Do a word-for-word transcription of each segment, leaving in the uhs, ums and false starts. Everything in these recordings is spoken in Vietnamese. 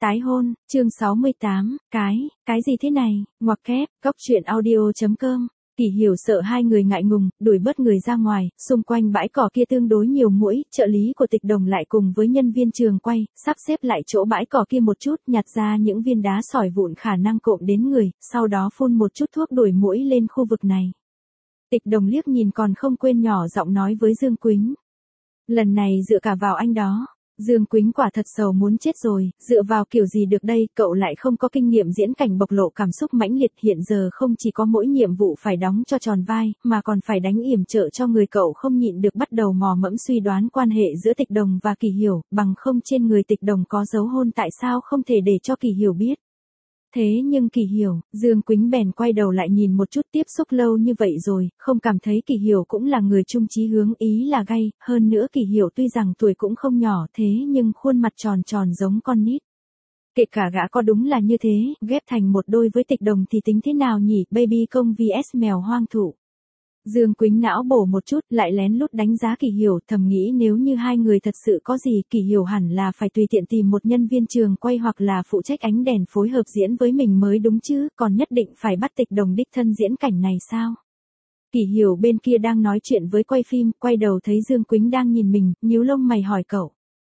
Tái hôn, chương sáu mươi tám, cái, cái gì thế này, ngoặc kép, góc truyện audio.com. Kỳ Hiểu sợ hai người ngại ngùng, đuổi bớt người ra ngoài, xung quanh bãi cỏ kia tương đối nhiều muỗi, trợ lý của Tịch Đồng lại cùng với nhân viên trường quay, sắp xếp lại chỗ bãi cỏ kia một chút, nhặt ra những viên đá sỏi vụn khả năng cộm đến người, sau đó phun một chút thuốc đuổi muỗi lên khu vực này. Tịch Đồng liếc nhìn còn không quên nhỏ giọng nói với Dương Quýnh. Lần này dựa cả vào anh đó. Dương Quýnh quả thật sầu muốn chết rồi, dựa vào kiểu gì được đây, cậu lại không có kinh nghiệm diễn cảnh bộc lộ cảm xúc mãnh liệt, hiện giờ không chỉ có mỗi nhiệm vụ phải đóng cho tròn vai, mà còn phải đánh yểm trợ cho người, cậu không nhịn được bắt đầu mò mẫm suy đoán quan hệ giữa Tịch Đồng và Kỳ Hiểu, bằng không trên người Tịch Đồng có dấu hôn tại sao không thể để cho Kỳ Hiểu biết. Thế nhưng Kỳ Hiểu, Dương Quýnh bèn quay đầu lại nhìn một chút, tiếp xúc lâu như vậy rồi, không cảm thấy Kỳ Hiểu cũng là người chung chí hướng, ý là gay, hơn nữa Kỳ Hiểu tuy rằng tuổi cũng không nhỏ thế nhưng khuôn mặt tròn tròn giống con nít. Kể cả gã có đúng là như thế, ghép thành một đôi với Tịch Đồng thì tính thế nào nhỉ, baby công vs mèo hoang thụ. Dương Quýnh não bổ một chút, lại lén lút đánh giá Kỳ Hiểu, thầm nghĩ nếu như hai người thật sự có gì, Kỳ Hiểu hẳn là phải tùy tiện tìm một nhân viên trường quay hoặc là phụ trách ánh đèn phối hợp diễn với mình mới đúng chứ, còn nhất định phải bắt Tịch Đồng đích thân diễn cảnh này sao? Kỳ Hiểu bên kia đang nói chuyện với quay phim, quay đầu thấy Dương Quýnh đang nhìn mình, nhíu lông mày hỏi cậu.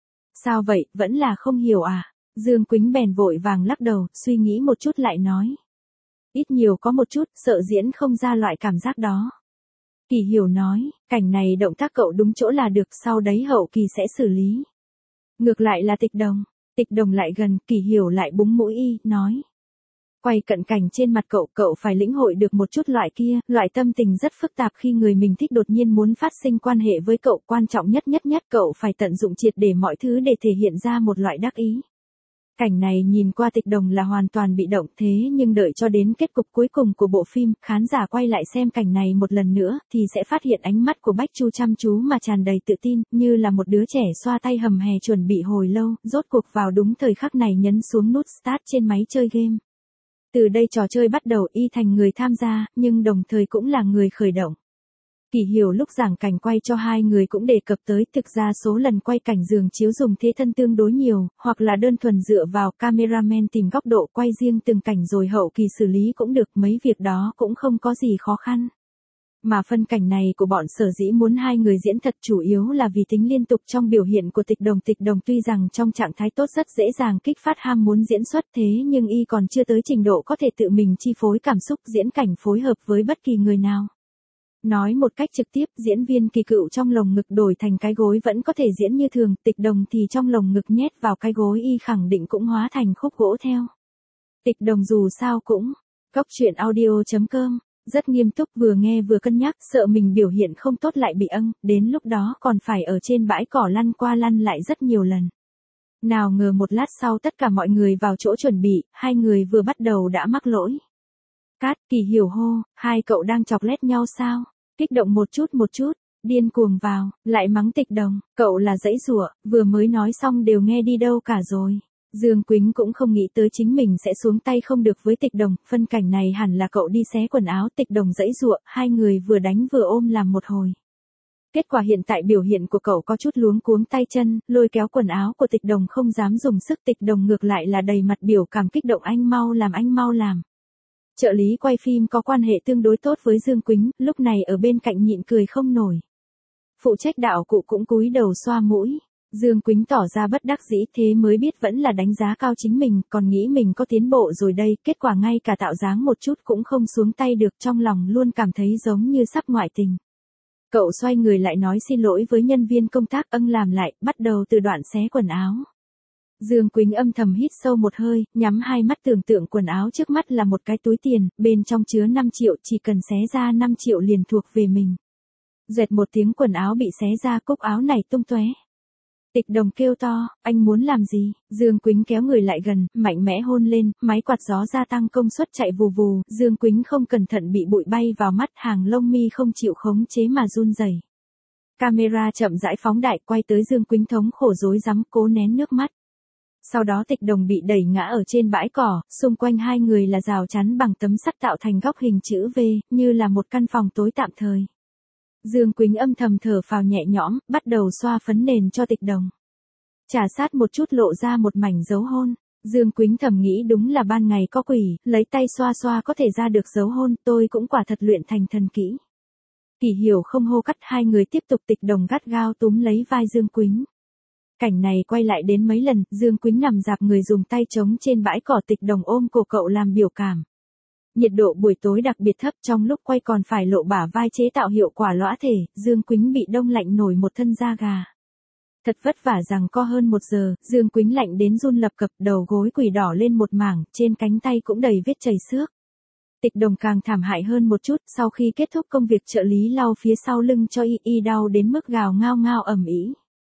Sao vậy, vẫn là không hiểu à? Dương Quýnh bèn vội vàng lắc đầu, suy nghĩ một chút lại nói. Ít nhiều có một chút, sợ diễn không ra loại cảm giác đó. Kỳ Hiểu nói, cảnh này động tác cậu đúng chỗ là được, sau đấy hậu kỳ sẽ xử lý. Ngược lại là Tịch Đồng, Tịch Đồng lại gần, Kỳ Hiểu lại búng mũi y, nói. Quay cận cảnh trên mặt cậu, cậu phải lĩnh hội được một chút loại kia, loại tâm tình rất phức tạp khi người mình thích đột nhiên muốn phát sinh quan hệ với cậu, quan trọng nhất nhất nhất cậu phải tận dụng triệt để mọi thứ để thể hiện ra một loại đắc ý. Cảnh này nhìn qua Tịch Đồng là hoàn toàn bị động, thế nhưng đợi cho đến kết cục cuối cùng của bộ phim, khán giả quay lại xem cảnh này một lần nữa, thì sẽ phát hiện ánh mắt của Bách Chu chăm chú mà tràn đầy tự tin, như là một đứa trẻ xoa tay hầm hè chuẩn bị hồi lâu, rốt cuộc vào đúng thời khắc này nhấn xuống nút start trên máy chơi game. Từ đây trò chơi bắt đầu, y thành người tham gia, nhưng đồng thời cũng là người khởi động. Kỳ Hiểu lúc giảng cảnh quay cho hai người cũng đề cập tới, thực ra số lần quay cảnh giường chiếu dùng thế thân tương đối nhiều, hoặc là đơn thuần dựa vào cameraman tìm góc độ quay riêng từng cảnh rồi hậu kỳ xử lý cũng được, mấy việc đó cũng không có gì khó khăn. Mà phân cảnh này của bọn Sở Dĩ muốn hai người diễn thật chủ yếu là vì tính liên tục trong biểu hiện của Tịch Đồng. Tịch Đồng tuy rằng trong trạng thái tốt rất dễ dàng kích phát ham muốn diễn xuất, thế nhưng y còn chưa tới trình độ có thể tự mình chi phối cảm xúc diễn cảnh phối hợp với bất kỳ người nào. Nói một cách trực tiếp, diễn viên Kỳ Cựu trong lồng ngực đổi thành cái gối vẫn có thể diễn như thường, Tịch Đồng thì trong lồng ngực nhét vào cái gối y khẳng định cũng hóa thành khúc gỗ theo. Tịch Đồng dù sao cũng, góc truyện audio.com, rất nghiêm túc, vừa nghe vừa cân nhắc, sợ mình biểu hiện không tốt lại bị âng, đến lúc đó còn phải ở trên bãi cỏ lăn qua lăn lại rất nhiều lần. Nào ngờ một lát sau tất cả mọi người vào chỗ chuẩn bị, hai người vừa bắt đầu đã mắc lỗi. Cát, Kỳ Hiểu hô, hai cậu đang chọc lét nhau sao? Kích động một chút một chút, điên cuồng vào, lại mắng Tịch Đồng, cậu là giãy giụa, vừa mới nói xong đều nghe đi đâu cả rồi. Dương Quýnh cũng không nghĩ tới chính mình sẽ xuống tay không được với Tịch Đồng, phân cảnh này hẳn là cậu đi xé quần áo, Tịch Đồng giãy giụa, hai người vừa đánh vừa ôm làm một hồi. Kết quả hiện tại biểu hiện của cậu có chút luống cuống tay chân, lôi kéo quần áo của Tịch Đồng không dám dùng sức, Tịch Đồng ngược lại là đầy mặt biểu cảm kích động, anh mau làm anh mau làm. Trợ lý quay phim có quan hệ tương đối tốt với Dương Quýnh, lúc này ở bên cạnh nhịn cười không nổi. Phụ trách đạo cụ cũng cúi đầu xoa mũi. Dương Quýnh tỏ ra bất đắc dĩ, thế mới biết vẫn là đánh giá cao chính mình, còn nghĩ mình có tiến bộ rồi đây, kết quả ngay cả tạo dáng một chút cũng không xuống tay được, trong lòng luôn cảm thấy giống như sắp ngoại tình. Cậu xoay người lại nói xin lỗi với nhân viên công tác, âng làm lại, bắt đầu từ đoạn xé quần áo. Dương Quýnh âm thầm hít sâu một hơi, nhắm hai mắt tưởng tượng quần áo trước mắt là một cái túi tiền, bên trong chứa năm triệu, chỉ cần xé ra năm triệu liền thuộc về mình. Dẹt một tiếng quần áo bị xé ra, cúc áo này tung tóe. Tịch Đồng kêu to, anh muốn làm gì? Dương Quýnh kéo người lại gần, mạnh mẽ hôn lên, máy quạt gió gia tăng công suất chạy vù vù, Dương Quýnh không cẩn thận bị bụi bay vào mắt, hàng lông mi không chịu khống chế mà run rẩy. Camera chậm rãi phóng đại quay tới Dương Quýnh thống khổ rối rắm cố nén nước mắt. Sau đó Tịch Đồng bị đẩy ngã ở trên bãi cỏ, xung quanh hai người là rào chắn bằng tấm sắt tạo thành góc hình chữ V, như là một căn phòng tối tạm thời. Dương Quýnh âm thầm thở phào nhẹ nhõm, bắt đầu xoa phấn nền cho Tịch Đồng. Trà sát một chút lộ ra một mảnh dấu hôn. Dương Quýnh thầm nghĩ đúng là ban ngày có quỷ, lấy tay xoa xoa có thể ra được dấu hôn, tôi cũng quả thật luyện thành thần kỹ. Kỷ Hiểu không hô cắt, hai người tiếp tục Tịch Đồng gắt gao túm lấy vai Dương Quýnh. Cảnh này quay lại đến mấy lần, Dương Quýnh nằm dạp người dùng tay trống trên bãi cỏ, Tịch Đồng ôm cổ cậu làm biểu cảm. Nhiệt độ buổi tối đặc biệt thấp, trong lúc quay còn phải lộ bả vai chế tạo hiệu quả lõa thể, Dương Quýnh bị đông lạnh nổi một thân da gà. Thật vất vả rằng co hơn một giờ, Dương Quýnh lạnh đến run lập cập, đầu gối quỳ đỏ lên một mảng, trên cánh tay cũng đầy vết chảy xước. Tịch Đồng càng thảm hại hơn một chút, sau khi kết thúc công việc trợ lý lau phía sau lưng cho y, y đau đến mức gào ngao ngao ầm ĩ.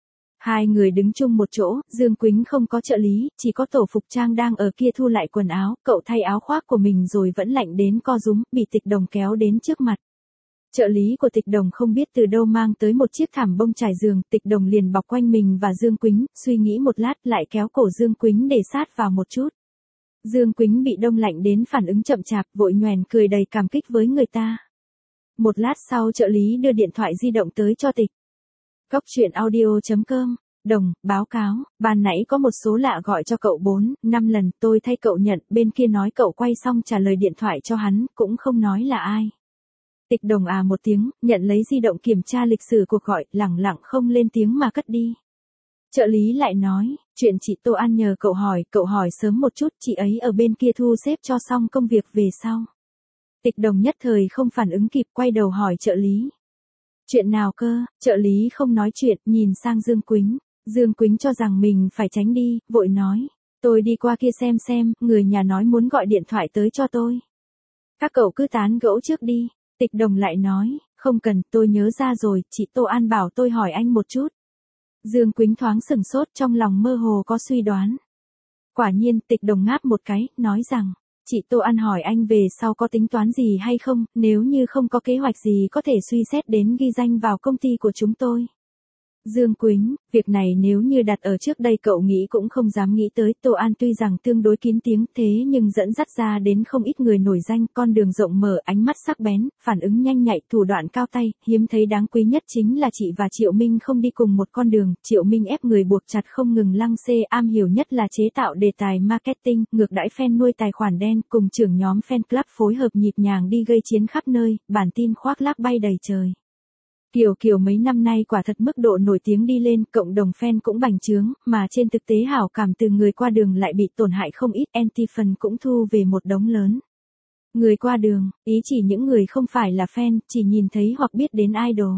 Hai người đứng chung một chỗ, Dương Quýnh không có trợ lý, chỉ có Tổ Phục Trang đang ở kia thu lại quần áo, cậu thay áo khoác của mình rồi vẫn lạnh đến co rúm, bị Tịch Đồng kéo đến trước mặt. Trợ lý của Tịch Đồng không biết từ đâu mang tới một chiếc thảm bông trải giường, Tịch Đồng liền bọc quanh mình và Dương Quýnh, suy nghĩ một lát lại kéo cổ Dương Quýnh để sát vào một chút. Dương Quýnh bị đông lạnh đến phản ứng chậm chạp, vội nhoẻn cười đầy cảm kích với người ta. Một lát sau trợ lý đưa điện thoại di động tới cho Tịch. Cốc truyện audio chấm com, Đồng, báo cáo, ban nãy có một số lạ gọi cho cậu bốn, năm lần, tôi thay cậu nhận, bên kia nói cậu quay xong trả lời điện thoại cho hắn, cũng không nói là ai. Tịch Đồng à một tiếng, nhận lấy di động kiểm tra lịch sử cuộc gọi, lẳng lặng không lên tiếng mà cất đi. Trợ lý lại nói, chuyện chị Tô An nhờ cậu hỏi, cậu hỏi sớm một chút, chị ấy ở bên kia thu xếp cho xong công việc về sau. Tịch Đồng nhất thời không phản ứng kịp, quay đầu hỏi trợ lý. Chuyện nào cơ? Trợ lý không nói chuyện, nhìn sang Dương Quýnh. Dương Quýnh cho rằng mình phải tránh đi, vội nói, tôi đi qua kia xem xem, người nhà nói muốn gọi điện thoại tới cho tôi. Các cậu cứ tán gẫu trước đi. Tịch Đồng lại nói, không cần, tôi nhớ ra rồi, chị Tô An bảo tôi hỏi anh một chút. Dương Quýnh thoáng sừng sốt, trong lòng mơ hồ có suy đoán. Quả nhiên, Tịch Đồng ngáp một cái, nói rằng, chị Tô An hỏi anh về sau có tính toán gì hay không, nếu như không có kế hoạch gì có thể suy xét đến ghi danh vào công ty của chúng tôi. Dương Quýnh, việc này nếu như đặt ở trước đây cậu nghĩ cũng không dám nghĩ tới, Tô An tuy rằng tương đối kín tiếng thế nhưng dẫn dắt ra đến không ít người nổi danh, con đường rộng mở, ánh mắt sắc bén, phản ứng nhanh nhạy, thủ đoạn cao tay, hiếm thấy đáng quý nhất chính là chị và Triệu Minh không đi cùng một con đường, Triệu Minh ép người buộc chặt không ngừng lăng xê, am hiểu nhất là chế tạo đề tài marketing, ngược đãi fan nuôi tài khoản đen, cùng trưởng nhóm fan club phối hợp nhịp nhàng đi gây chiến khắp nơi, bản tin khoác lác bay đầy trời. Kiều Kiều mấy năm nay quả thật mức độ nổi tiếng đi lên, cộng đồng fan cũng bành trướng, mà trên thực tế hảo cảm từ người qua đường lại bị tổn hại không ít, anti-fan cũng thu về một đống lớn. Người qua đường, ý chỉ những người không phải là fan, chỉ nhìn thấy hoặc biết đến idol.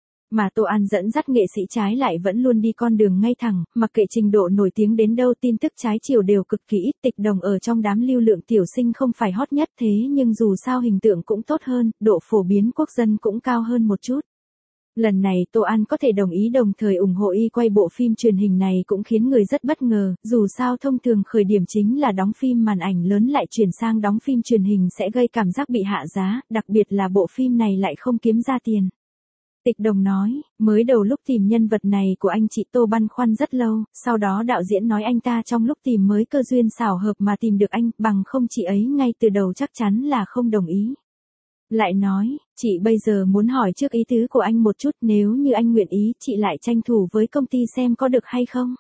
Mà Tô An dẫn dắt nghệ sĩ trái lại vẫn luôn đi con đường ngay thẳng, mặc kệ trình độ nổi tiếng đến đâu, tin tức trái chiều đều cực kỳ ít. Tịch Đồng ở trong đám lưu lượng tiểu sinh không phải hot nhất thế nhưng dù sao hình tượng cũng tốt hơn, độ phổ biến quốc dân cũng cao hơn một chút. Lần này Tô An có thể đồng ý đồng thời ủng hộ y quay bộ phim truyền hình này cũng khiến người rất bất ngờ, dù sao thông thường khởi điểm chính là đóng phim màn ảnh lớn lại chuyển sang đóng phim truyền hình sẽ gây cảm giác bị hạ giá, đặc biệt là bộ phim này lại không kiếm ra tiền. Tịch Đồng nói, mới đầu lúc tìm nhân vật này của anh chị Tô băn khoăn rất lâu, sau đó đạo diễn nói anh ta trong lúc tìm mới cơ duyên xảo hợp mà tìm được anh, bằng không chị ấy ngay từ đầu chắc chắn là không đồng ý. Lại nói, chị bây giờ muốn hỏi trước ý tứ của anh một chút, nếu như anh nguyện ý, chị lại tranh thủ với công ty xem có được hay không.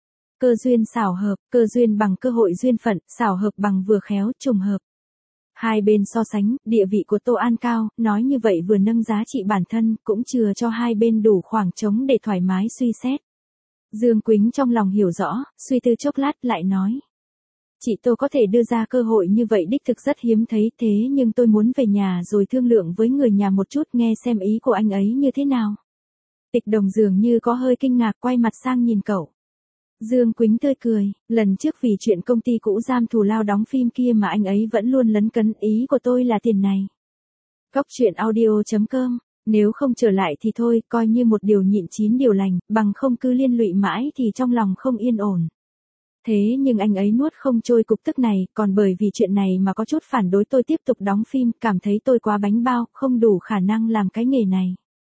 Cơ duyên xảo hợp, cơ duyên bằng cơ hội duyên phận, xảo hợp bằng vừa khéo, trùng hợp. Hai bên so sánh, địa vị của Tô An cao, nói như vậy vừa nâng giá trị bản thân, cũng chừa cho hai bên đủ khoảng trống để thoải mái suy xét. Dương Quýnh trong lòng hiểu rõ, suy tư chốc lát lại nói. Chị Tô có thể đưa ra cơ hội như vậy đích thực rất hiếm thấy, thế nhưng tôi muốn về nhà rồi thương lượng với người nhà một chút, nghe xem ý của anh ấy như thế nào. Tịch Đồng dường như có hơi kinh ngạc, quay mặt sang nhìn cậu. Dương Quýnh tươi cười, lần trước vì chuyện công ty cũ giam thù lao đóng phim kia mà anh ấy vẫn luôn lấn cấn, ý của tôi là tiền này. Cốc truyện audio chấm com, nếu không trở lại thì thôi, coi như một điều nhịn chín điều lành, bằng không cứ liên lụy mãi thì trong lòng không yên ổn. Thế nhưng anh ấy nuốt không trôi cục tức này, còn bởi vì chuyện này mà có chút phản đối tôi tiếp tục đóng phim, cảm thấy tôi quá bánh bao, không đủ khả năng làm cái nghề này.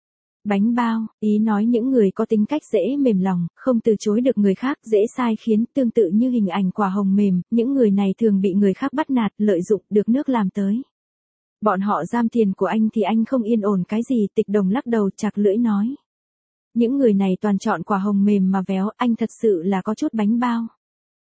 Bánh bao, ý nói những người có tính cách dễ mềm lòng, không từ chối được người khác, dễ sai khiến, tương tự như hình ảnh quả hồng mềm, những người này thường bị người khác bắt nạt, lợi dụng, được nước làm tới. Bọn họ giam tiền của anh thì anh không yên ổn cái gì, Tịch Đồng lắc đầu chặt lưỡi nói. Những người này toàn chọn quả hồng mềm mà véo, anh thật sự là có chút bánh bao.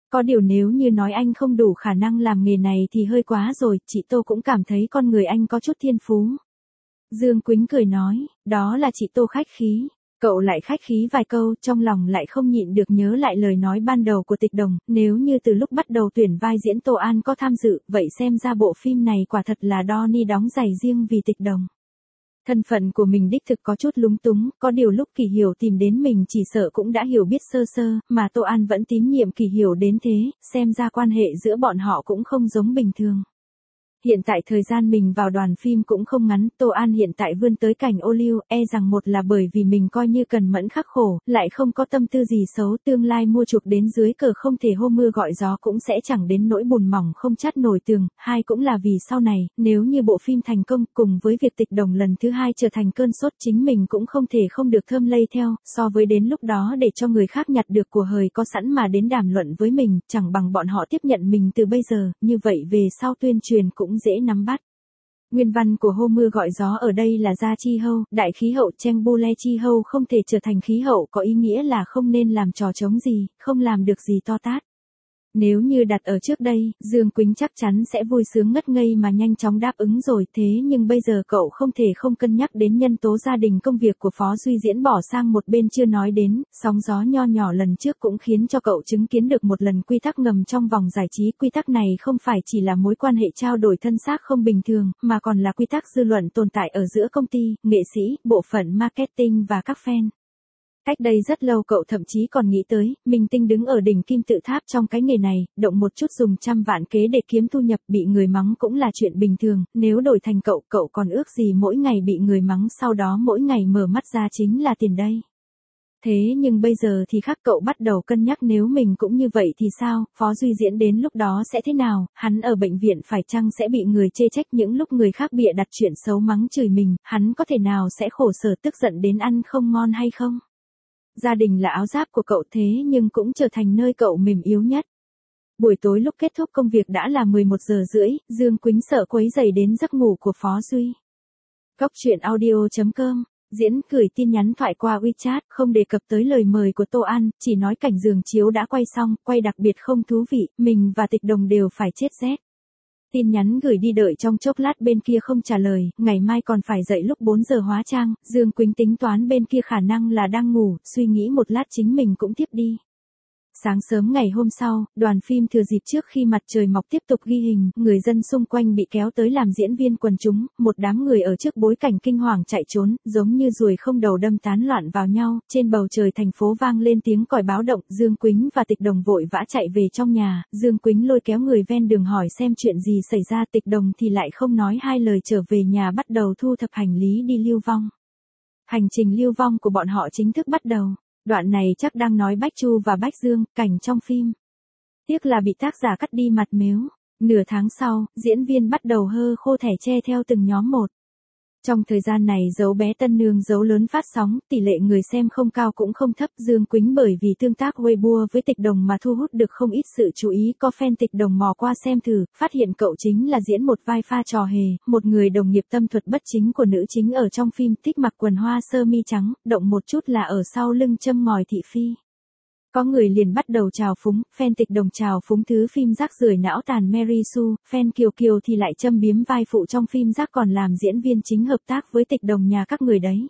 Có điều nếu như nói anh không đủ khả năng làm nghề này thì hơi quá rồi, chị Tô cũng cảm thấy con người anh có chút thiên phú. Dương Quýnh cười nói, đó là chị Tô khách khí. Cậu lại khách khí vài câu, trong lòng lại không nhịn được nhớ lại lời nói ban đầu của Tịch Đồng, nếu như từ lúc bắt đầu tuyển vai diễn Tô An có tham dự, vậy xem ra bộ phim này quả thật là Donnie đóng giày riêng vì Tịch Đồng. Thân phận của mình đích thực có chút lúng túng, có điều lúc Kỳ Hiểu tìm đến mình chỉ sợ cũng đã hiểu biết sơ sơ, mà Tô An vẫn tín nhiệm Kỳ Hiểu đến thế, xem ra quan hệ giữa bọn họ cũng không giống bình thường. Hiện tại thời gian mình vào đoàn phim cũng không ngắn, Tô An hiện tại vươn tới cảnh ô liu, e rằng một là bởi vì mình coi như cần mẫn khắc khổ, lại không có tâm tư gì xấu, tương lai mua chuộc đến dưới cờ không thể hô mưa gọi gió cũng sẽ chẳng đến nỗi bùn mỏng không chát nổi tường, hai cũng là vì sau này, nếu như bộ phim thành công, cùng với việc Tịch Đồng lần thứ hai trở thành cơn sốt chính mình cũng không thể không được thơm lây theo, so với đến lúc đó để cho người khác nhặt được của hời có sẵn mà đến đàm luận với mình, chẳng bằng bọn họ tiếp nhận mình từ bây giờ, như vậy về sau tuyên truyền cũng dễ nắm bắt. Nguyên văn của hô mưa gọi gió ở đây là Gia Chi Hâu, đại khí hậu Cheng Bu Le Chi Hâu không thể trở thành khí hậu có ý nghĩa là không nên làm trò trống gì, không làm được gì to tát. Nếu như đặt ở trước đây, Dương Quýnh chắc chắn sẽ vui sướng ngất ngây mà nhanh chóng đáp ứng rồi, thế nhưng bây giờ cậu không thể không cân nhắc đến nhân tố gia đình công việc của Phó Duy Diễn bỏ sang một bên chưa nói đến, sóng gió nho nhỏ lần trước cũng khiến cho cậu chứng kiến được một lần quy tắc ngầm trong vòng giải trí. Quy tắc này không phải chỉ là mối quan hệ trao đổi thân xác không bình thường, mà còn là quy tắc dư luận tồn tại ở giữa công ty, nghệ sĩ, bộ phận marketing và các fan. Cách đây rất lâu cậu thậm chí còn nghĩ tới, minh tinh đứng ở đỉnh kim tự tháp trong cái nghề này, động một chút dùng trăm vạn kế để kiếm thu nhập, bị người mắng cũng là chuyện bình thường, nếu đổi thành cậu, cậu còn ước gì mỗi ngày bị người mắng sau đó mỗi ngày mở mắt ra chính là tiền đây. Thế nhưng bây giờ thì khác, cậu bắt đầu cân nhắc nếu mình cũng như vậy thì sao, Phó Duy Diễn đến lúc đó sẽ thế nào, hắn ở bệnh viện phải chăng sẽ bị người chê trách những lúc người khác bịa đặt chuyện xấu mắng chửi mình, hắn có thể nào sẽ khổ sở tức giận đến ăn không ngon hay không? Gia đình là áo giáp của cậu thế nhưng cũng trở thành nơi cậu mềm yếu nhất. Buổi tối lúc kết thúc công việc đã là mười một giờ rưỡi, Dương Quýnh sợ quấy rầy đến giấc ngủ của Phó Duy. Góc truyện audio chấm com, Diễn gửi tin nhắn thoại qua WeChat, không đề cập tới lời mời của Tô An, chỉ nói cảnh giường chiếu đã quay xong, quay đặc biệt không thú vị, mình và Tịch Đồng đều phải chết rét. Tin nhắn gửi đi đợi trong chốc lát bên kia không trả lời, ngày mai còn phải dậy lúc bốn giờ hóa trang, Dương Quýnh tính toán bên kia khả năng là đang ngủ, suy nghĩ một lát chính mình cũng tiếp đi. Sáng sớm ngày hôm sau, đoàn phim thừa dịp trước khi mặt trời mọc tiếp tục ghi hình, người dân xung quanh bị kéo tới làm diễn viên quần chúng, một đám người ở trước bối cảnh kinh hoàng chạy trốn, giống như ruồi không đầu đâm tán loạn vào nhau, trên bầu trời thành phố vang lên tiếng còi báo động, Dương Quýnh và Tịch Đồng vội vã chạy về trong nhà, Dương Quýnh lôi kéo người ven đường hỏi xem chuyện gì xảy ra, Tịch Đồng thì lại không nói hai lời trở về nhà bắt đầu thu thập hành lý đi lưu vong. Hành trình lưu vong của bọn họ chính thức bắt đầu. Đoạn này chắc đang nói Bách Chu và Bách Dương, cảnh trong phim. Tiếc là bị tác giả cắt đi mặt mếu. Nửa tháng sau, diễn viên bắt đầu hơ khô thẻ tre theo từng nhóm một. Trong thời gian này dấu bé Tân Nương dấu lớn phát sóng, tỷ lệ người xem không cao cũng không thấp. Dương Quýnh bởi vì tương tác Weibo với Tịch Đồng mà thu hút được không ít sự chú ý. Có fan Tịch Đồng mò qua xem thử, phát hiện cậu chính là diễn một vai pha trò hề, một người đồng nghiệp tâm thuật bất chính của nữ chính ở trong phim, thích mặc quần hoa sơ mi trắng, động một chút là ở sau lưng châm ngòi thị phi. Có người liền bắt đầu trào phúng, fan Tịch Đồng trào phúng thứ phim rác rưởi não tàn Mary Sue, fan Kiều Kiều thì lại châm biếm vai phụ trong phim rác còn làm diễn viên chính hợp tác với Tịch Đồng nhà các người đấy.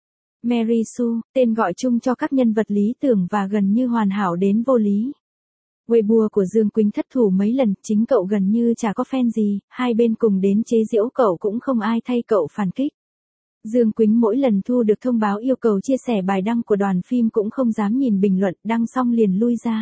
Mary Sue, tên gọi chung cho các nhân vật lý tưởng và gần như hoàn hảo đến vô lý. Weibo của Dương Quýnh thất thủ mấy lần, chính cậu gần như chả có fan gì, hai bên cùng đến chế giễu cậu cũng không ai thay cậu phản kích. Dương Quýnh mỗi lần thu được thông báo yêu cầu chia sẻ bài đăng của đoàn phim cũng không dám nhìn bình luận, đăng xong liền lui ra.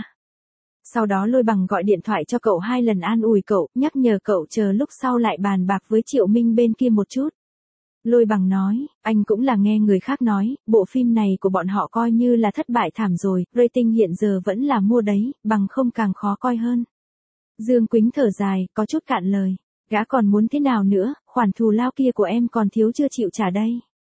Sau đó Lôi Bằng gọi điện thoại cho cậu hai lần an ủi cậu, nhắc nhở cậu chờ lúc sau lại bàn bạc với Triệu Minh bên kia một chút. Lôi Bằng nói, anh cũng là nghe người khác nói, bộ phim này của bọn họ coi như là thất bại thảm rồi, rating hiện giờ vẫn là mua đấy, bằng không càng khó coi hơn. Dương Quýnh thở dài, có chút cạn lời. Gã còn muốn thế nào nữa, khoản thù lao kia của em còn thiếu chưa chịu trả đây.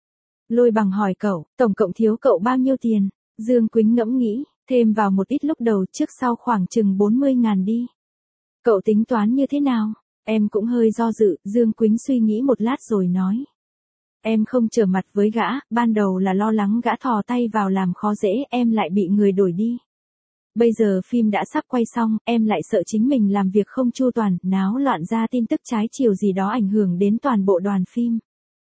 Lôi Bằng hỏi cậu, tổng cộng thiếu cậu bao nhiêu tiền? Dương Quýnh ngẫm nghĩ, thêm vào một ít lúc đầu trước sau khoảng chừng bốn mươi ngàn đi. Cậu tính toán như thế nào? Em cũng hơi do dự, Dương Quýnh suy nghĩ một lát rồi nói. Em không trở mặt với gã, ban đầu là lo lắng gã thò tay vào làm khó dễ, em lại bị người đổi đi. Bây giờ phim đã sắp quay xong, em lại sợ chính mình làm việc không chu toàn, náo loạn ra tin tức trái chiều gì đó ảnh hưởng đến toàn bộ đoàn phim.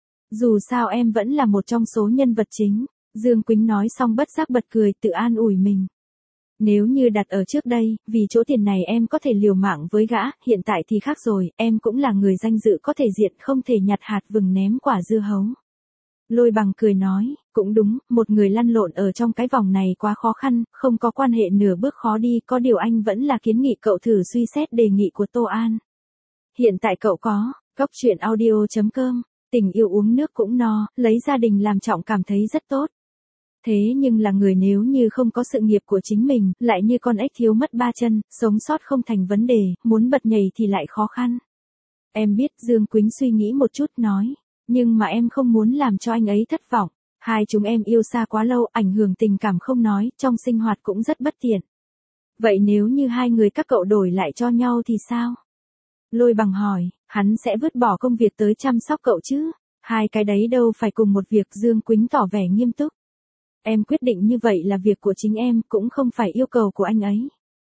Dù sao em vẫn là một trong số nhân vật chính. Dương Quýnh nói xong bất giác bật cười, tự an ủi mình. Nếu như đặt ở trước đây, vì chỗ tiền này em có thể liều mạng với gã, hiện tại thì khác rồi, em cũng là người danh dự có thể diện không thể nhặt hạt vừng ném quả dưa hấu. Lôi Bằng cười nói, cũng đúng, một người lăn lộn ở trong cái vòng này quá khó khăn, không có quan hệ nửa bước khó đi, có điều anh vẫn là kiến nghị cậu thử suy xét đề nghị của Tô An. Hiện tại cậu có, góc truyện audio chấm com, tình yêu uống nước cũng no, lấy gia đình làm trọng cảm thấy rất tốt. Thế nhưng là người nếu như không có sự nghiệp của chính mình, lại như con ếch thiếu mất ba chân, sống sót không thành vấn đề, muốn bật nhảy thì lại khó khăn. Em biết, Dương Quýnh suy nghĩ một chút nói, nhưng mà em không muốn làm cho anh ấy thất vọng. Hai chúng em yêu xa quá lâu, ảnh hưởng tình cảm không nói, trong sinh hoạt cũng rất bất tiện. Vậy nếu như hai người các cậu đổi lại cho nhau thì sao? Lôi Bằng hỏi, hắn sẽ vứt bỏ công việc tới chăm sóc cậu chứ? Hai cái đấy đâu phải cùng một việc. Dương Quýnh tỏ vẻ nghiêm túc. Em quyết định như vậy là việc của chính em, cũng không phải yêu cầu của anh ấy.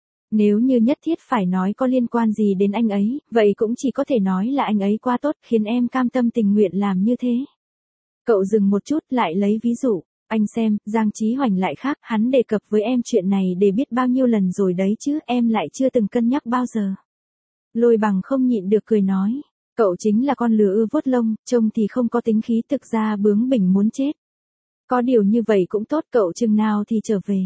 Nếu như nhất thiết phải nói có liên quan gì đến anh ấy, vậy cũng chỉ có thể nói là anh ấy quá tốt, khiến em cam tâm tình nguyện làm như thế. Cậu dừng một chút lại lấy ví dụ, anh xem, Giang Chí Hoành lại khác, hắn đề cập với em chuyện này để biết bao nhiêu lần rồi đấy chứ, em lại chưa từng cân nhắc bao giờ. Lôi Bằng không nhịn được cười nói, cậu chính là con lừa ưa vuốt lông, trông thì không có tính khí, thực ra bướng bỉnh muốn chết. Có điều như vậy cũng tốt, cậu chừng nào thì trở về.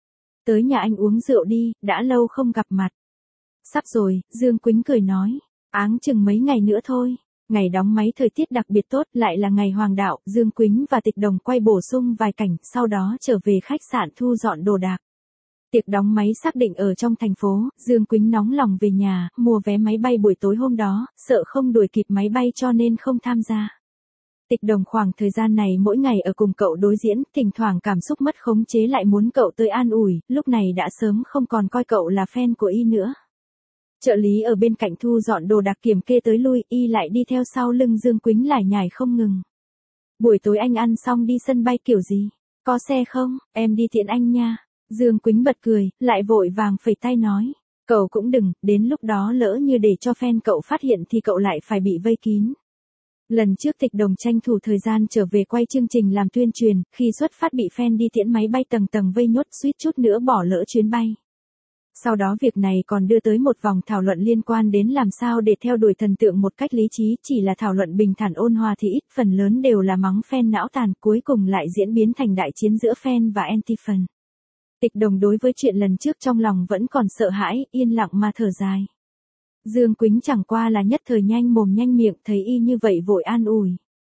Tới nhà anh uống rượu đi, đã lâu không gặp mặt. Sắp rồi, Dương Quýnh cười nói, áng chừng mấy ngày nữa thôi. Ngày đóng máy thời tiết đặc biệt tốt, lại là ngày hoàng đạo, Dương Quýnh và Tịch Đồng quay bổ sung vài cảnh, sau đó trở về khách sạn thu dọn đồ đạc. Tiệc đóng máy xác định ở trong thành phố, Dương Quýnh nóng lòng về nhà, mua vé máy bay buổi tối hôm đó, sợ không đuổi kịp máy bay cho nên không tham gia. Tịch Đồng khoảng thời gian này mỗi ngày ở cùng cậu đối diễn, thỉnh thoảng cảm xúc mất khống chế lại muốn cậu tới an ủi, lúc này đã sớm không còn coi cậu là fan của y nữa. Trợ lý ở bên cạnh thu dọn đồ đạc kiểm kê tới lui, y lại đi theo sau lưng Dương Quýnh lải nhải không ngừng. Buổi tối anh ăn xong đi sân bay kiểu gì? Có xe không? Em đi tiễn anh nha. Dương Quýnh bật cười, lại vội vàng phẩy tay nói. Cậu cũng đừng, đến lúc đó lỡ như để cho fan cậu phát hiện thì cậu lại phải bị vây kín. Lần trước Tịch Đồng tranh thủ thời gian trở về quay chương trình làm tuyên truyền, khi xuất phát bị fan đi tiễn máy bay tầng tầng vây nhốt, suýt chút nữa bỏ lỡ chuyến bay. Sau đó việc này còn đưa tới một vòng thảo luận liên quan đến làm sao để theo đuổi thần tượng một cách lý trí, chỉ là thảo luận bình thản ôn hòa thì ít, phần lớn đều là mắng fan não tàn, cuối cùng lại diễn biến thành đại chiến giữa fan và anti-fan. Tịch Đồng đối với chuyện lần trước trong lòng vẫn còn sợ hãi, yên lặng mà thở dài. Dương Quýnh chẳng qua là nhất thời nhanh mồm nhanh miệng, thấy y như vậy vội an ủi.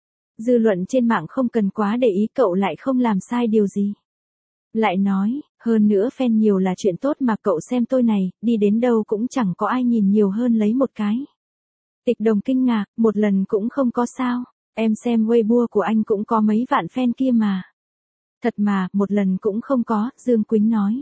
Dư luận trên mạng không cần quá để ý, cậu lại không làm sai điều gì. Lại nói, hơn nữa fan nhiều là chuyện tốt mà, cậu xem tôi này, đi đến đâu cũng chẳng có ai nhìn nhiều hơn lấy một cái. Tịch Đồng kinh ngạc, một lần cũng không có sao, em xem Weibo của anh cũng có mấy vạn fan kia mà. Thật mà, một lần cũng không có, Dương Quýnh nói.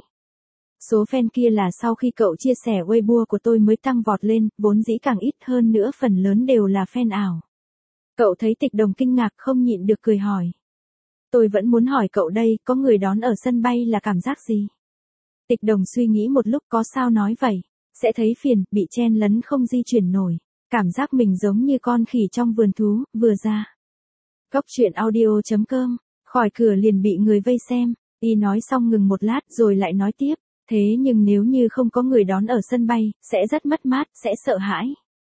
Số fan kia là sau khi cậu chia sẻ Weibo của tôi mới tăng vọt lên, vốn dĩ càng ít, hơn nữa phần lớn đều là fan ảo. Cậu thấy Tịch Đồng kinh ngạc không nhịn được cười hỏi. Tôi vẫn muốn hỏi cậu đây, có người đón ở sân bay là cảm giác gì? Tịch Đồng suy nghĩ một lúc, có sao nói vậy? Sẽ thấy phiền, bị chen lấn không di chuyển nổi. Cảm giác mình giống như con khỉ trong vườn thú, vừa ra. Góc truyện audio chấm com, khỏi cửa liền bị người vây xem. Y nói xong ngừng một lát rồi lại nói tiếp. Thế nhưng nếu như không có người đón ở sân bay, sẽ rất mất mát, sẽ sợ hãi.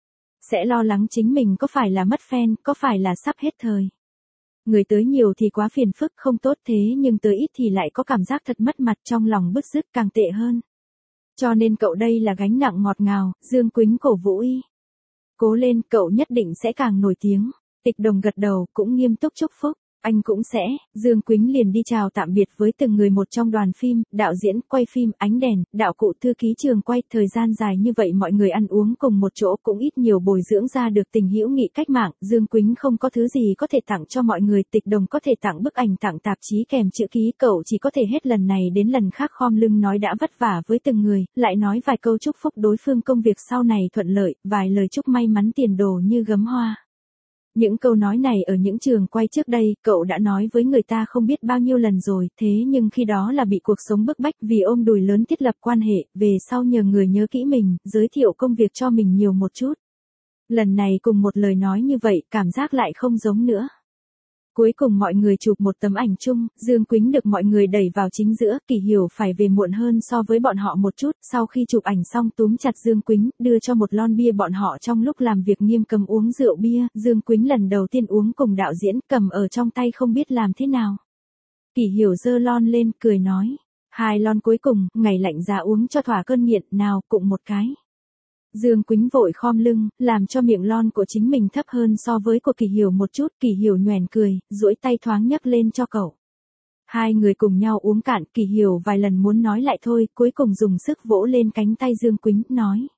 Sẽ lo lắng chính mình có phải là mất fan, có phải là sắp hết thời. Người tới nhiều thì quá phiền phức, không tốt, thế nhưng tới ít thì lại có cảm giác thật mất mặt, trong lòng bứt rứt, càng tệ hơn. Cho nên cậu đây là gánh nặng ngọt ngào, Dương Quýnh cổ vũ y. Cố lên, cậu nhất định sẽ càng nổi tiếng. Tịch Đồng gật đầu, cũng nghiêm túc chúc phúc. Anh cũng sẽ. Dương Quýnh liền đi chào tạm biệt với từng người một trong đoàn phim, đạo diễn, quay phim, ánh đèn, đạo cụ, thư ký trường quay. Thời gian dài như vậy mọi người ăn uống cùng một chỗ cũng ít nhiều bồi dưỡng ra được tình hữu nghị cách mạng. Dương Quýnh không có thứ gì có thể tặng cho mọi người, Tịch Đồng có thể tặng bức ảnh, tặng tạp chí kèm chữ ký, cậu chỉ có thể hết lần này đến lần khác khom lưng nói đã vất vả với từng người, lại nói vài câu chúc phúc đối phương công việc sau này thuận lợi, vài lời chúc may mắn tiền đồ như gấm hoa. Những câu nói này ở những trường quay trước đây, cậu đã nói với người ta không biết bao nhiêu lần rồi, thế nhưng khi đó là bị cuộc sống bức bách vì ôm đùi lớn thiết lập quan hệ, về sau nhờ người nhớ kỹ mình, giới thiệu công việc cho mình nhiều một chút. Lần này cùng một lời nói như vậy, cảm giác lại không giống nữa. Cuối cùng mọi người chụp một tấm ảnh chung, Dương Quýnh được mọi người đẩy vào chính giữa, Kỳ Hiểu phải về muộn hơn so với bọn họ một chút, sau khi chụp ảnh xong túm chặt Dương Quýnh, đưa cho một lon bia bọn họ trong lúc làm việc nghiêm cấm uống rượu bia, Dương Quýnh lần đầu tiên uống cùng đạo diễn, cầm ở trong tay không biết làm thế nào. Kỳ Hiểu giơ lon lên, cười nói, hai lon cuối cùng, ngày lạnh giá uống cho thỏa cơn nghiện, nào, cụng một cái. Dương Quýnh vội khom lưng, làm cho miệng lon của chính mình thấp hơn so với của Kỳ Hiểu một chút, Kỳ Hiểu nhoẻn cười, duỗi tay thoáng nhấc lên cho cậu. Hai người cùng nhau uống cạn, Kỳ Hiểu vài lần muốn nói lại thôi, cuối cùng dùng sức vỗ lên cánh tay Dương Quýnh, nói.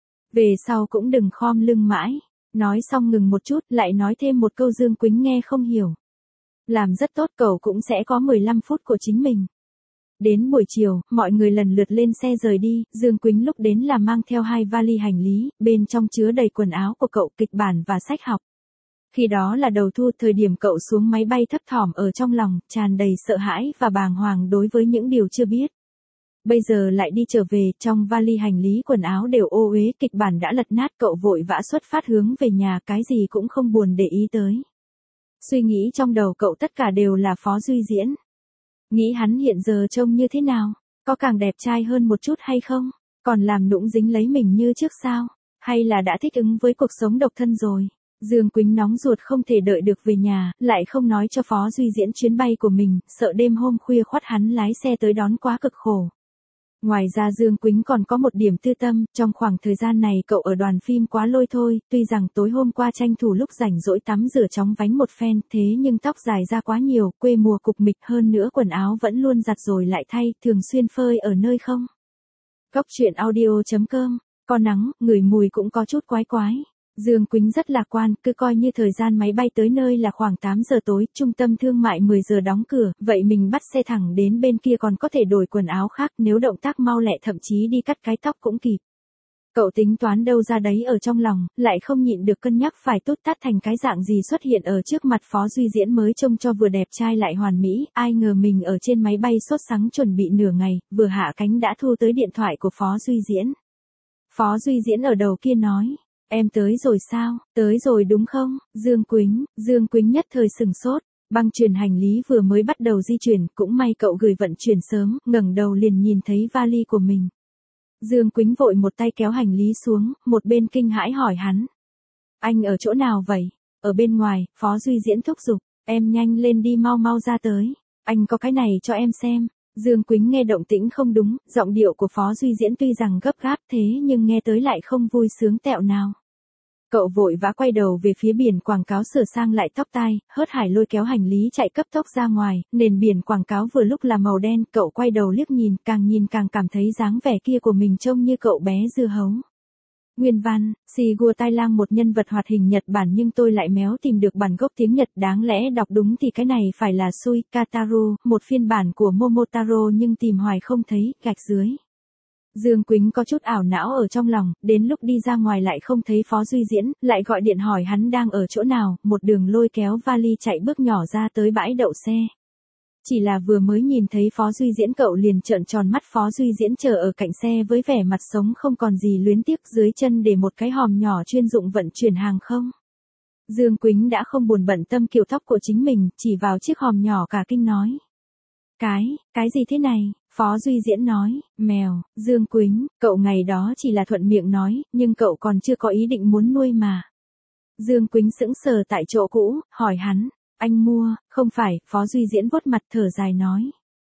Về sau cũng đừng khom lưng mãi. Nói xong ngừng một chút, lại nói thêm một câu Dương Quýnh nghe không hiểu. Làm rất tốt, cậu cũng sẽ có mười lăm phút của chính mình. Đến buổi chiều, mọi người lần lượt lên xe rời đi, Dương Quýnh lúc đến là mang theo hai vali hành lý, bên trong chứa đầy quần áo của cậu, kịch bản và sách học. Khi đó là đầu thu, thời điểm cậu xuống máy bay thấp thỏm ở trong lòng, tràn đầy sợ hãi và bàng hoàng đối với những điều chưa biết. Bây giờ lại đi trở về, trong vali hành lý quần áo đều ô uế, kịch bản đã lật nát, cậu vội vã xuất phát hướng về nhà, cái gì cũng không buồn để ý tới. Suy nghĩ trong đầu cậu tất cả đều là Phó Duy Diễn. Nghĩ hắn hiện giờ trông như thế nào? Có càng đẹp trai hơn một chút hay không? Còn làm nũng dính lấy mình như trước sao? Hay là đã thích ứng với cuộc sống độc thân rồi? Dương Quýnh nóng ruột không thể đợi được về nhà, lại không nói cho Phó Duy Diễn chuyến bay của mình, sợ đêm hôm khuya khoắt hắn lái xe tới đón quá cực khổ. Ngoài ra Dương Quýnh còn có một điểm tư tâm, trong khoảng thời gian này cậu ở đoàn phim quá lôi thôi, tuy rằng tối hôm qua tranh thủ lúc rảnh rỗi tắm rửa chóng vánh một phen, thế nhưng tóc dài ra quá nhiều, quê mùa cục mịch, hơn nữa quần áo vẫn luôn giặt rồi lại thay, thường xuyên phơi ở nơi không. Góc truyện audio chấm com, có nắng, ngửi mùi cũng có chút quái quái. Dương Quýnh rất lạc quan, cứ coi như thời gian máy bay tới nơi là khoảng tám giờ tối, trung tâm thương mại mười giờ đóng cửa, vậy mình bắt xe thẳng đến bên kia còn có thể đổi quần áo khác, nếu động tác mau lẹ thậm chí đi cắt cái tóc cũng kịp. Cậu tính toán đâu ra đấy ở trong lòng, lại không nhịn được cân nhắc phải tút tát thành cái dạng gì xuất hiện ở trước mặt Phó Duy Diễn mới trông cho vừa đẹp trai lại hoàn mỹ, ai ngờ mình ở trên máy bay sốt sắng chuẩn bị nửa ngày, vừa hạ cánh đã thu tới điện thoại của Phó Duy Diễn. Phó Duy Diễn ở đầu kia nói. Em tới rồi sao, tới rồi đúng không, Dương Quýnh, Dương Quýnh nhất thời sừng sốt, băng truyền hành lý vừa mới bắt đầu di chuyển, cũng may cậu gửi vận chuyển sớm, ngẩng đầu liền nhìn thấy vali của mình. Dương Quýnh vội một tay kéo hành lý xuống, một bên kinh hãi hỏi hắn. Anh ở chỗ nào vậy? Ở bên ngoài, Phó Duy Diễn thúc giục, em nhanh lên đi mau mau ra tới, anh có cái này cho em xem. Dương Quýnh nghe động tĩnh không đúng, giọng điệu của Phó Duy Diễn tuy rằng gấp gáp thế nhưng nghe tới lại không vui sướng tẹo nào. Cậu vội vã quay đầu về phía biển quảng cáo sửa sang lại tóc tai, hớt hải lôi kéo hành lý chạy cấp tốc ra ngoài, nền biển quảng cáo vừa lúc là màu đen, cậu quay đầu liếc nhìn, càng nhìn càng cảm thấy dáng vẻ kia của mình trông như cậu bé dưa hấu. Nguyên văn, Shigure Tai Lang một nhân vật hoạt hình Nhật Bản nhưng tôi lại méo tìm được bản gốc tiếng Nhật, đáng lẽ đọc đúng thì cái này phải là Sui Kataru, một phiên bản của Momotaro nhưng tìm hoài không thấy, gạch dưới. Dương Quýnh có chút ảo não ở trong lòng, đến lúc đi ra ngoài lại không thấy Phó Duy Diễn, lại gọi điện hỏi hắn đang ở chỗ nào, một đường lôi kéo vali chạy bước nhỏ ra tới bãi đậu xe. Chỉ là vừa mới nhìn thấy Phó Duy Diễn cậu liền trợn tròn mắt, Phó Duy Diễn chờ ở cạnh xe với vẻ mặt sống không còn gì luyến tiếc, dưới chân để một cái hòm nhỏ chuyên dụng vận chuyển hàng không. Dương Quýnh đã không buồn bận tâm kiểu tóc của chính mình, chỉ vào chiếc hòm nhỏ cả kinh nói. Cái, cái gì thế này? Phó Duy Diễn nói, mèo, Dương Quýnh, cậu ngày đó chỉ là thuận miệng nói, nhưng cậu còn chưa có ý định muốn nuôi mà. Dương Quýnh sững sờ tại chỗ cũ, hỏi hắn, anh mua, không phải, Phó Duy Diễn vuốt mặt thở dài nói.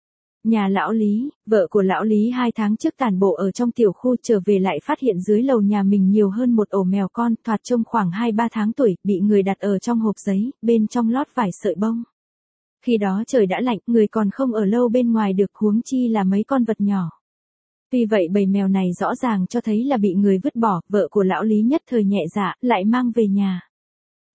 Nhà lão Lý, vợ của lão Lý hai tháng trước tản bộ ở trong tiểu khu trở về lại phát hiện dưới lầu nhà mình nhiều hơn một ổ mèo con, thoạt trông khoảng hai ba tháng tuổi, bị người đặt ở trong hộp giấy, bên trong lót vải sợi bông. Khi đó trời đã lạnh, người còn không ở lâu bên ngoài được, huống chi là mấy con vật nhỏ. Tuy vậy bầy mèo này rõ ràng cho thấy là bị người vứt bỏ, vợ của lão Lý nhất thời nhẹ dạ, lại mang về nhà.